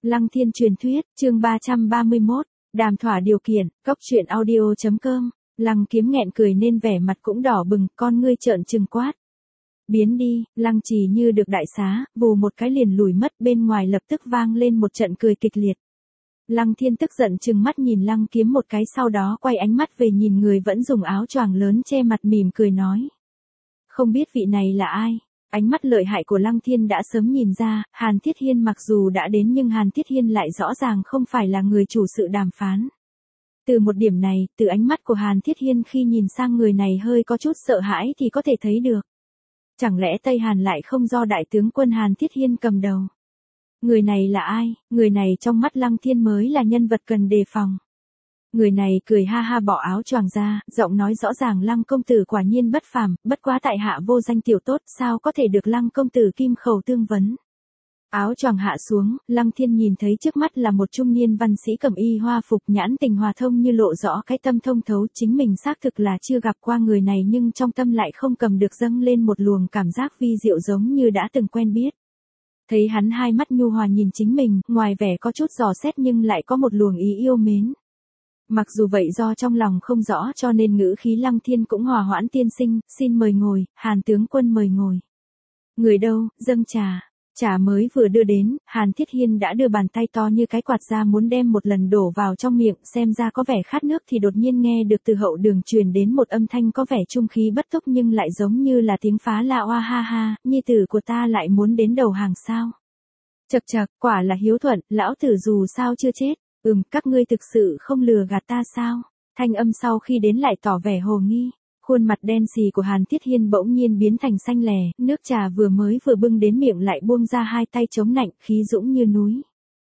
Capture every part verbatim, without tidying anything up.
Lăng Thiên truyền thuyết, chương ba trăm ba mươi mốt, đàm thỏa điều kiện, cốc truyện audio chấm com, Lăng Kiếm nghẹn cười nên vẻ mặt cũng đỏ bừng, con ngươi trợn trừng quát. Biến đi, Lăng Trì như được đại xá, vù một cái liền lùi mất, bên ngoài lập tức vang lên một trận cười kịch liệt. Lăng Thiên tức giận trừng mắt nhìn Lăng Kiếm một cái, sau đó quay ánh mắt về nhìn người vẫn dùng áo choàng lớn che mặt mỉm cười nói. Không biết vị này là ai? Ánh mắt lợi hại của Lăng Thiên đã sớm nhìn ra, Hàn Thiết Hiên mặc dù đã đến nhưng Hàn Thiết Hiên lại rõ ràng không phải là người chủ sự đàm phán. Từ một điểm này, từ ánh mắt của Hàn Thiết Hiên khi nhìn sang người này hơi có chút sợ hãi thì có thể thấy được. Chẳng lẽ Tây Hàn lại không do đại tướng quân Hàn Thiết Hiên cầm đầu? Người này là ai? Người này trong mắt Lăng Thiên mới là nhân vật cần đề phòng. Người này cười ha ha bỏ áo choàng ra, giọng nói rõ ràng Lăng công tử quả nhiên bất phàm, bất quá tại hạ vô danh tiểu tốt, sao có thể được Lăng công tử kim khẩu tương vấn. Áo choàng hạ xuống, Lăng Thiên nhìn thấy trước mắt là một trung niên văn sĩ cẩm y hoa phục, nhãn tình hòa thông như lộ rõ cái tâm thông thấu, chính mình xác thực là chưa gặp qua người này nhưng trong tâm lại không cầm được dâng lên một luồng cảm giác vi diệu giống như đã từng quen biết. Thấy hắn hai mắt nhu hòa nhìn chính mình, ngoài vẻ có chút dò xét nhưng lại có một luồng ý yêu mến. Mặc dù vậy do trong lòng không rõ cho nên ngữ khí Lăng Thiên cũng hòa hoãn, tiên sinh, xin mời ngồi, Hàn tướng quân mời ngồi. Người đâu, dâng trà. Trà mới vừa đưa đến, Hàn Thiết Hiên đã đưa bàn tay to như cái quạt ra muốn đem một lần đổ vào trong miệng, xem ra có vẻ khát nước thì đột nhiên nghe được từ hậu đường truyền đến một âm thanh có vẻ trung khí bất túc nhưng lại giống như là tiếng phá la oa ha ha, nhi tử của ta lại muốn đến đầu hàng sao. Chậc chậc, quả là hiếu thuận, lão tử dù sao chưa chết. Ừm, các ngươi thực sự không lừa gạt ta sao? Thanh âm sau khi đến lại tỏ vẻ hồ nghi. Khuôn mặt đen xì của Hàn Thiết Hiên bỗng nhiên biến thành xanh lè, nước trà vừa mới vừa bưng đến miệng lại buông ra hai tay chống nạnh, khí dũng như núi.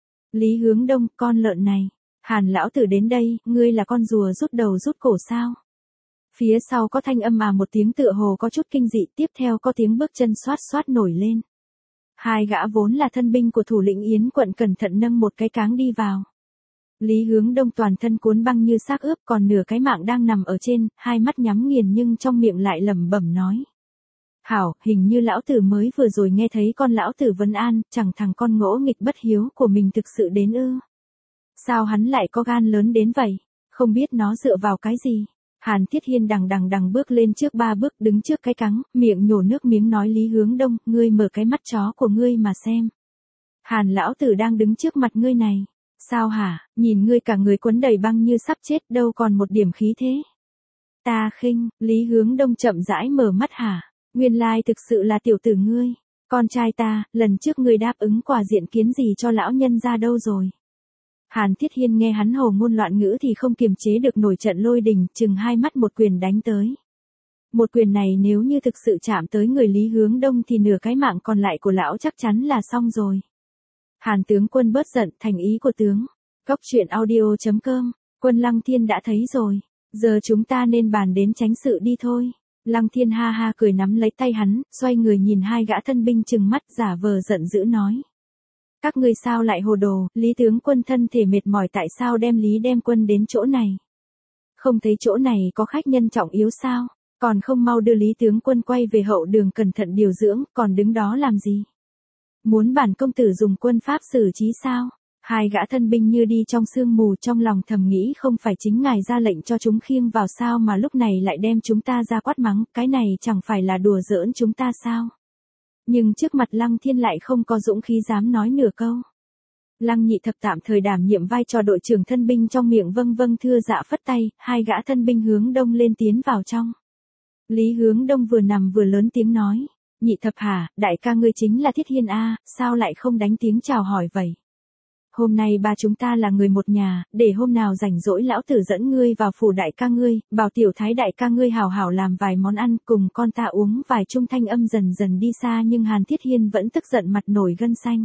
Lý Hướng Đông, con lợn này. Hàn lão tử đến đây, ngươi là con rùa rút đầu rút cổ sao? Phía sau có thanh âm à một tiếng tựa hồ có chút kinh dị, tiếp theo có tiếng bước chân xoát xoát nổi lên. Hai gã vốn là thân binh của thủ lĩnh Yến quận cẩn thận nâng một cái cáng đi vào. Lý Hướng Đông toàn thân cuốn băng như xác ướp, còn nửa cái mạng đang nằm ở trên, hai mắt nhắm nghiền nhưng trong miệng lại lẩm bẩm nói. Hảo, hình như lão tử mới vừa rồi nghe thấy con lão tử vấn an, chẳng thằng con ngỗ nghịch bất hiếu của mình thực sự đến ư. Sao hắn lại có gan lớn đến vậy, không biết nó dựa vào cái gì. Hàn Thiết Hiên đằng đằng đằng bước lên trước ba bước đứng trước cái cáng, miệng nhổ nước miếng nói Lý Hướng Đông, ngươi mở cái mắt chó của ngươi mà xem. Hàn lão tử đang đứng trước mặt ngươi này. Sao hả, nhìn ngươi cả người quấn đầy băng như sắp chết, đâu còn một điểm khí thế. Ta khinh, Lý Hướng Đông chậm rãi mở mắt hả, nguyên lai thực sự là tiểu tử ngươi. Con trai ta, lần trước ngươi đáp ứng quà diện kiến gì cho lão nhân ra đâu rồi. Hàn Thiết Hiên nghe hắn hồ ngôn loạn ngữ thì không kiềm chế được nổi trận lôi đình, chừng hai mắt một quyền đánh tới. Một quyền này nếu như thực sự chạm tới người Lý Hướng Đông thì nửa cái mạng còn lại của lão chắc chắn là xong rồi. Hàn tướng quân bớt giận, thành ý của tướng. Cốc truyện audio chấm com, quân Lăng Thiên đã thấy rồi. Giờ chúng ta nên bàn đến tránh sự đi thôi. Lăng Thiên ha ha cười nắm lấy tay hắn, xoay người nhìn hai gã thân binh trừng mắt giả vờ giận dữ nói. Các ngươi sao lại hồ đồ, Lý tướng quân thân thể mệt mỏi tại sao đem Lý đem quân đến chỗ này. Không thấy chỗ này có khách nhân trọng yếu sao, còn không mau đưa Lý tướng quân quay về hậu đường cẩn thận điều dưỡng, còn đứng đó làm gì. Muốn bản công tử dùng quân pháp xử trí sao? Hai gã thân binh như đi trong sương mù, trong lòng thầm nghĩ không phải chính ngài ra lệnh cho chúng khiêng vào sao mà lúc này lại đem chúng ta ra quát mắng, cái này chẳng phải là đùa giỡn chúng ta sao? Nhưng trước mặt Lăng Thiên lại không có dũng khí dám nói nửa câu. Lăng Nhị Thập tạm thời đảm nhiệm vai trò đội trưởng thân binh trong miệng vâng vâng thưa dạ phất tay, hai gã thân binh Hướng Đông lên tiến vào trong. Lý Hướng Đông vừa nằm vừa lớn tiếng nói. Nhị Thập hả, đại ca ngươi chính là Thiết Hiên a, sao lại không đánh tiếng chào hỏi vậy? Hôm nay ba chúng ta là người một nhà, để hôm nào rảnh rỗi lão tử dẫn ngươi vào phủ đại ca ngươi, bảo tiểu thái đại ca ngươi hào hảo làm vài món ăn, cùng con ta uống vài chung. Thanh âm dần dần đi xa nhưng Hàn Thiết Hiên vẫn tức giận mặt nổi gân xanh.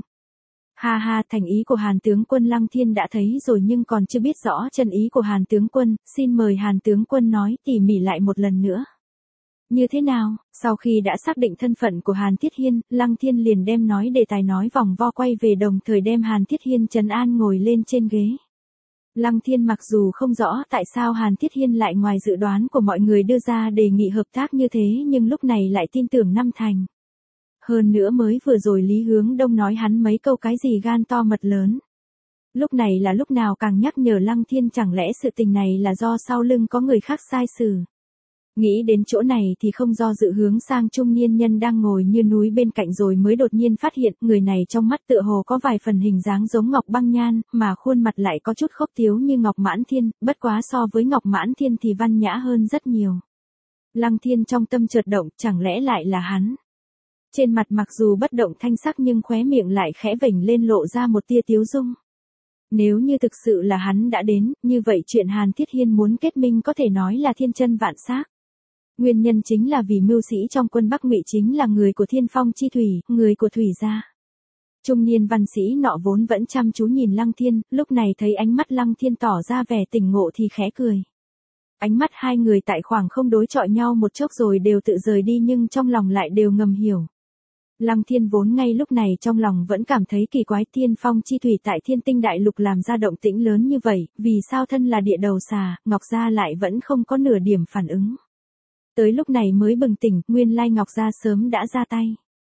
Ha ha, thành ý của Hàn tướng quân Lăng Thiên đã thấy rồi nhưng còn chưa biết rõ chân ý của Hàn tướng quân, xin mời Hàn tướng quân nói tỉ mỉ lại một lần nữa. Như thế nào, sau khi đã xác định thân phận của Hàn Thiết Hiên, Lăng Thiên liền đem nói đề tài nói vòng vo quay về đồng thời đem Hàn Thiết Hiên trấn an ngồi lên trên ghế. Lăng Thiên mặc dù không rõ tại sao Hàn Thiết Hiên lại ngoài dự đoán của mọi người đưa ra đề nghị hợp tác như thế nhưng lúc này lại tin tưởng năm thành. Hơn nữa mới vừa rồi Lý Hướng Đông nói hắn mấy câu cái gì gan to mật lớn. Lúc này là lúc nào càng nhắc nhở Lăng Thiên chẳng lẽ sự tình này là do sau lưng có người khác sai xử. Nghĩ đến chỗ này thì không do dự hướng sang trung niên nhân đang ngồi như núi bên cạnh rồi mới đột nhiên phát hiện người này trong mắt tựa hồ có vài phần hình dáng giống Ngọc Băng Nhan, mà khuôn mặt lại có chút khốc tiếu như Ngọc Mãn Thiên, bất quá so với Ngọc Mãn Thiên thì văn nhã hơn rất nhiều. Lăng Thiên trong tâm chợt động, chẳng lẽ lại là hắn. Trên mặt mặc dù bất động thanh sắc nhưng khóe miệng lại khẽ vểnh lên lộ ra một tia tiếu dung. Nếu như thực sự là hắn đã đến, như vậy chuyện Hàn Thiết Hiên muốn kết minh có thể nói là thiên chân vạn xác. Nguyên nhân chính là vì mưu sĩ trong quân Bắc Ngụy chính là người của Thiên Phong chi thủy, người của thủy gia. Trung niên văn sĩ nọ vốn vẫn chăm chú nhìn Lăng Thiên, lúc này thấy ánh mắt Lăng Thiên tỏ ra vẻ tỉnh ngộ thì khẽ cười. Ánh mắt hai người tại khoảng không đối chọi nhau một chốc rồi đều tự rời đi nhưng trong lòng lại đều ngầm hiểu. Lăng Thiên vốn ngay lúc này trong lòng vẫn cảm thấy kỳ quái, Thiên Phong chi thủy tại Thiên Tinh Đại Lục làm ra động tĩnh lớn như vậy, vì sao thân là địa đầu xà, Ngọc Gia lại vẫn không có nửa điểm phản ứng. Tới lúc này mới bừng tỉnh, nguyên lai Ngọc Gia sớm đã ra tay.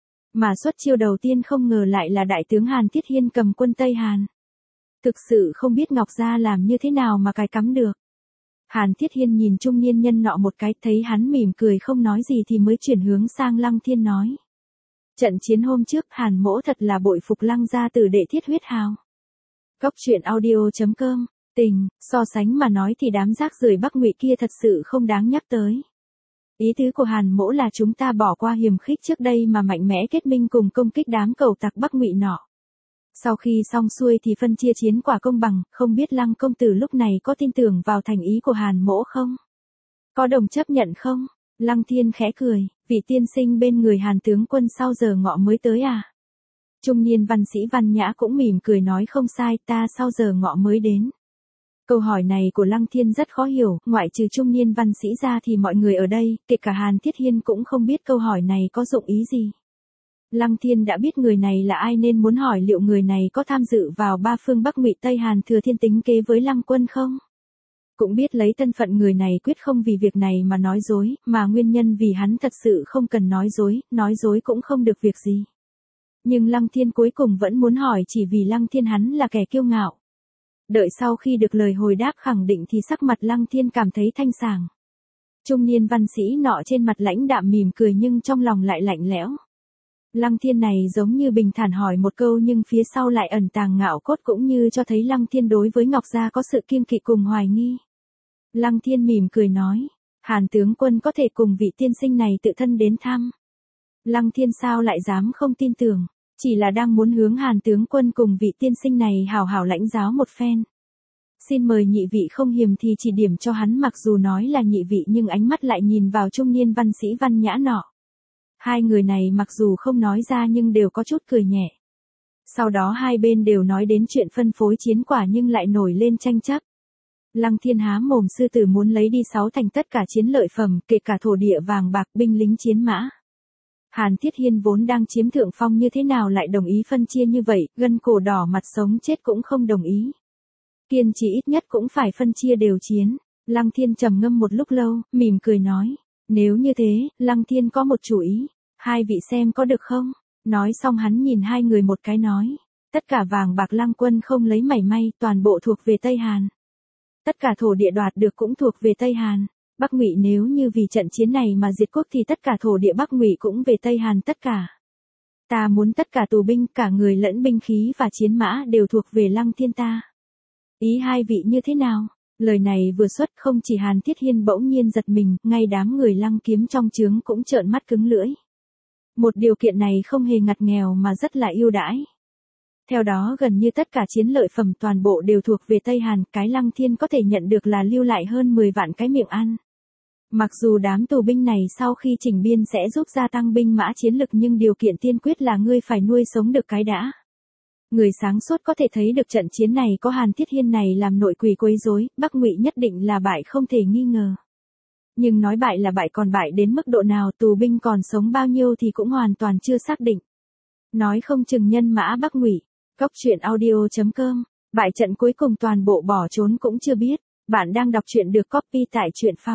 Mà xuất chiêu đầu tiên không ngờ lại là đại tướng Hàn Thiết Hiên cầm quân Tây Hàn. Thực sự không biết Ngọc Gia làm như thế nào mà cài cắm được. Hàn Thiết Hiên nhìn trung niên nhân nọ một cái, thấy hắn mỉm cười không nói gì thì mới chuyển hướng sang Lăng Thiên nói. Trận chiến hôm trước Hàn mỗ thật là bội phục Lăng gia tử đệ thiết huyết hào. Cốc truyện audio chấm com, tình, so sánh mà nói thì đám rác rưởi Bắc Ngụy kia thật sự không đáng nhắc tới. Ý tứ của Hàn mỗ là chúng ta bỏ qua hiềm khích trước đây mà mạnh mẽ kết minh cùng công kích đám cầu tặc Bắc Ngụy nọ. Sau khi xong xuôi thì phân chia chiến quả công bằng, không biết Lăng công tử lúc này có tin tưởng vào thành ý của Hàn mỗ không? Có đồng chấp nhận không? Lăng Thiên khẽ cười, vị tiên sinh bên người Hàn tướng quân sau giờ ngọ mới tới à? Trung niên văn sĩ Văn Nhã cũng mỉm cười nói không sai, ta sau giờ ngọ mới đến. Câu hỏi này của Lăng Thiên rất khó hiểu, ngoại trừ trung niên văn sĩ ra thì mọi người ở đây, kể cả Hàn Thiết Hiên cũng không biết câu hỏi này có dụng ý gì. Lăng Thiên đã biết người này là ai nên muốn hỏi liệu người này có tham dự vào ba phương Bắc Ngụy Tây Hàn thừa thiên tính kế với Lăng quân không? Cũng biết lấy thân phận người này quyết không vì việc này mà nói dối, mà nguyên nhân vì hắn thật sự không cần nói dối, nói dối cũng không được việc gì. Nhưng Lăng Thiên cuối cùng vẫn muốn hỏi chỉ vì Lăng Thiên hắn là kẻ kiêu ngạo. Đợi sau khi được lời hồi đáp khẳng định thì sắc mặt Lăng Thiên cảm thấy thanh sảng. Trung niên văn sĩ nọ trên mặt lãnh đạm mỉm cười nhưng trong lòng lại lạnh lẽo. Lăng Thiên này giống như bình thản hỏi một câu nhưng phía sau lại ẩn tàng ngạo cốt cũng như cho thấy Lăng Thiên đối với Ngọc Gia có sự kiêng kỵ cùng hoài nghi. Lăng Thiên mỉm cười nói, Hàn tướng quân có thể cùng vị tiên sinh này tự thân đến thăm. Lăng Thiên sao lại dám không tin tưởng, chỉ là đang muốn hướng Hàn tướng quân cùng vị tiên sinh này hào hào lãnh giáo một phen. Xin mời nhị vị không hiềm thì chỉ điểm cho hắn, mặc dù nói là nhị vị nhưng ánh mắt lại nhìn vào trung niên văn sĩ Văn Nhã nọ. Hai người này mặc dù không nói ra nhưng đều có chút cười nhẹ. Sau đó hai bên đều nói đến chuyện phân phối chiến quả nhưng lại nổi lên tranh chấp. Lăng Thiên há mồm sư tử muốn lấy đi sáu thành tất cả chiến lợi phẩm, kể cả thổ địa vàng bạc binh lính chiến mã. Hàn Thiết Hiên vốn đang chiếm thượng phong như thế nào lại đồng ý phân chia như vậy, gân cổ đỏ mặt sống chết cũng không đồng ý. Kiên trì ít nhất cũng phải phân chia đều chiến. Lăng Thiên trầm ngâm một lúc lâu, mỉm cười nói, nếu như thế, Lăng Thiên có một chủ ý, hai vị xem có được không? Nói xong hắn nhìn hai người một cái nói, tất cả vàng bạc Lăng quân không lấy mảy may, toàn bộ thuộc về Tây Hàn. Tất cả thổ địa đoạt được cũng thuộc về Tây Hàn. Bắc Ngụy nếu như vì trận chiến này mà diệt quốc thì tất cả thổ địa Bắc Ngụy cũng về Tây Hàn tất cả. Ta muốn tất cả tù binh, cả người lẫn binh khí và chiến mã đều thuộc về Lăng Thiên ta. Ý hai vị như thế nào? Lời này vừa xuất không chỉ Hàn Thiết Hiên bỗng nhiên giật mình, ngay đám người Lăng Kiếm trong trướng cũng trợn mắt cứng lưỡi. Một điều kiện này không hề ngặt nghèo mà rất là ưu đãi. Theo đó gần như tất cả chiến lợi phẩm toàn bộ đều thuộc về Tây Hàn, cái Lăng Thiên có thể nhận được là lưu lại hơn mười vạn cái miệng ăn. Mặc dù đám tù binh này sau khi chỉnh biên sẽ giúp gia tăng binh mã chiến lực nhưng điều kiện tiên quyết là ngươi phải nuôi sống được cái đã. Người sáng suốt có thể thấy được trận chiến này có Hàn Thiết Hiên này làm nội quỷ quấy rối, Bắc Ngụy nhất định là bại không thể nghi ngờ. Nhưng nói bại là bại, còn bại đến mức độ nào, tù binh còn sống bao nhiêu thì cũng hoàn toàn chưa xác định. Nói không chừng nhân mã Bắc Ngụy. Cốc truyện audio chấm com, bại trận cuối cùng toàn bộ bỏ trốn cũng chưa biết. Bạn đang đọc truyện được copy tại truyện phao.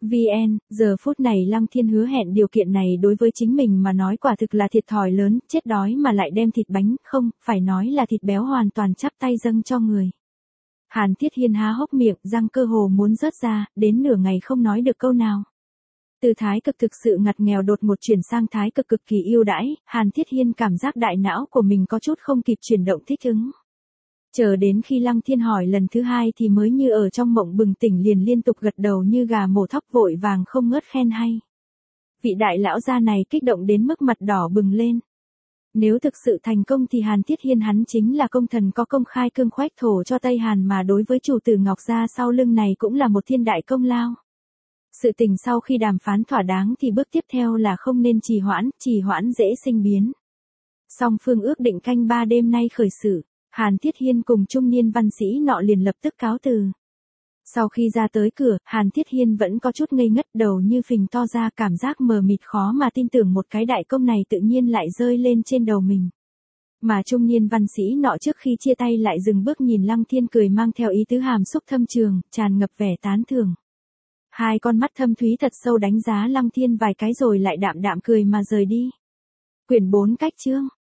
vn, giờ phút này Lăng Thiên hứa hẹn điều kiện này đối với chính mình mà nói quả thực là thiệt thòi lớn, chết đói mà lại đem thịt bánh, không, phải nói là thịt béo hoàn toàn chắp tay dâng cho người. Hàn Thiết Hiên há hốc miệng, răng cơ hồ muốn rớt ra, đến nửa ngày không nói được câu nào. Từ thái cực thực sự ngặt nghèo đột một chuyển sang thái cực cực kỳ yêu đãi, Hàn Thiết Hiên cảm giác đại não của mình có chút không kịp chuyển động thích ứng. Chờ đến khi Lăng Thiên hỏi lần thứ hai thì mới như ở trong mộng bừng tỉnh, liền liên tục gật đầu như gà mổ thóc, vội vàng không ngớt khen hay. Vị đại lão gia này kích động đến mức mặt đỏ bừng lên. Nếu thực sự thành công thì Hàn Thiết Hiên hắn chính là công thần có công khai cương khoách thổ cho Tây Hàn, mà đối với chủ tử Ngọc gia sau lưng này cũng là một thiên đại công lao. Sự tình sau khi đàm phán thỏa đáng thì bước tiếp theo là không nên trì hoãn, trì hoãn dễ sinh biến. Song phương ước định canh ba đêm nay khởi sự, Hàn Thiết Hiên cùng trung niên văn sĩ nọ liền lập tức cáo từ. Sau khi ra tới cửa, Hàn Thiết Hiên vẫn có chút ngây ngất, đầu như phình to ra, cảm giác mờ mịt khó mà tin tưởng một cái đại công này tự nhiên lại rơi lên trên đầu mình. Mà trung niên văn sĩ nọ trước khi chia tay lại dừng bước nhìn Lăng Thiên, cười mang theo ý tứ hàm xúc thâm trường, tràn ngập vẻ tán thưởng. Hai con mắt thâm thúy thật sâu đánh giá Lăng Thiên vài cái rồi lại đạm đạm cười mà rời đi. Quyển bốn cách chương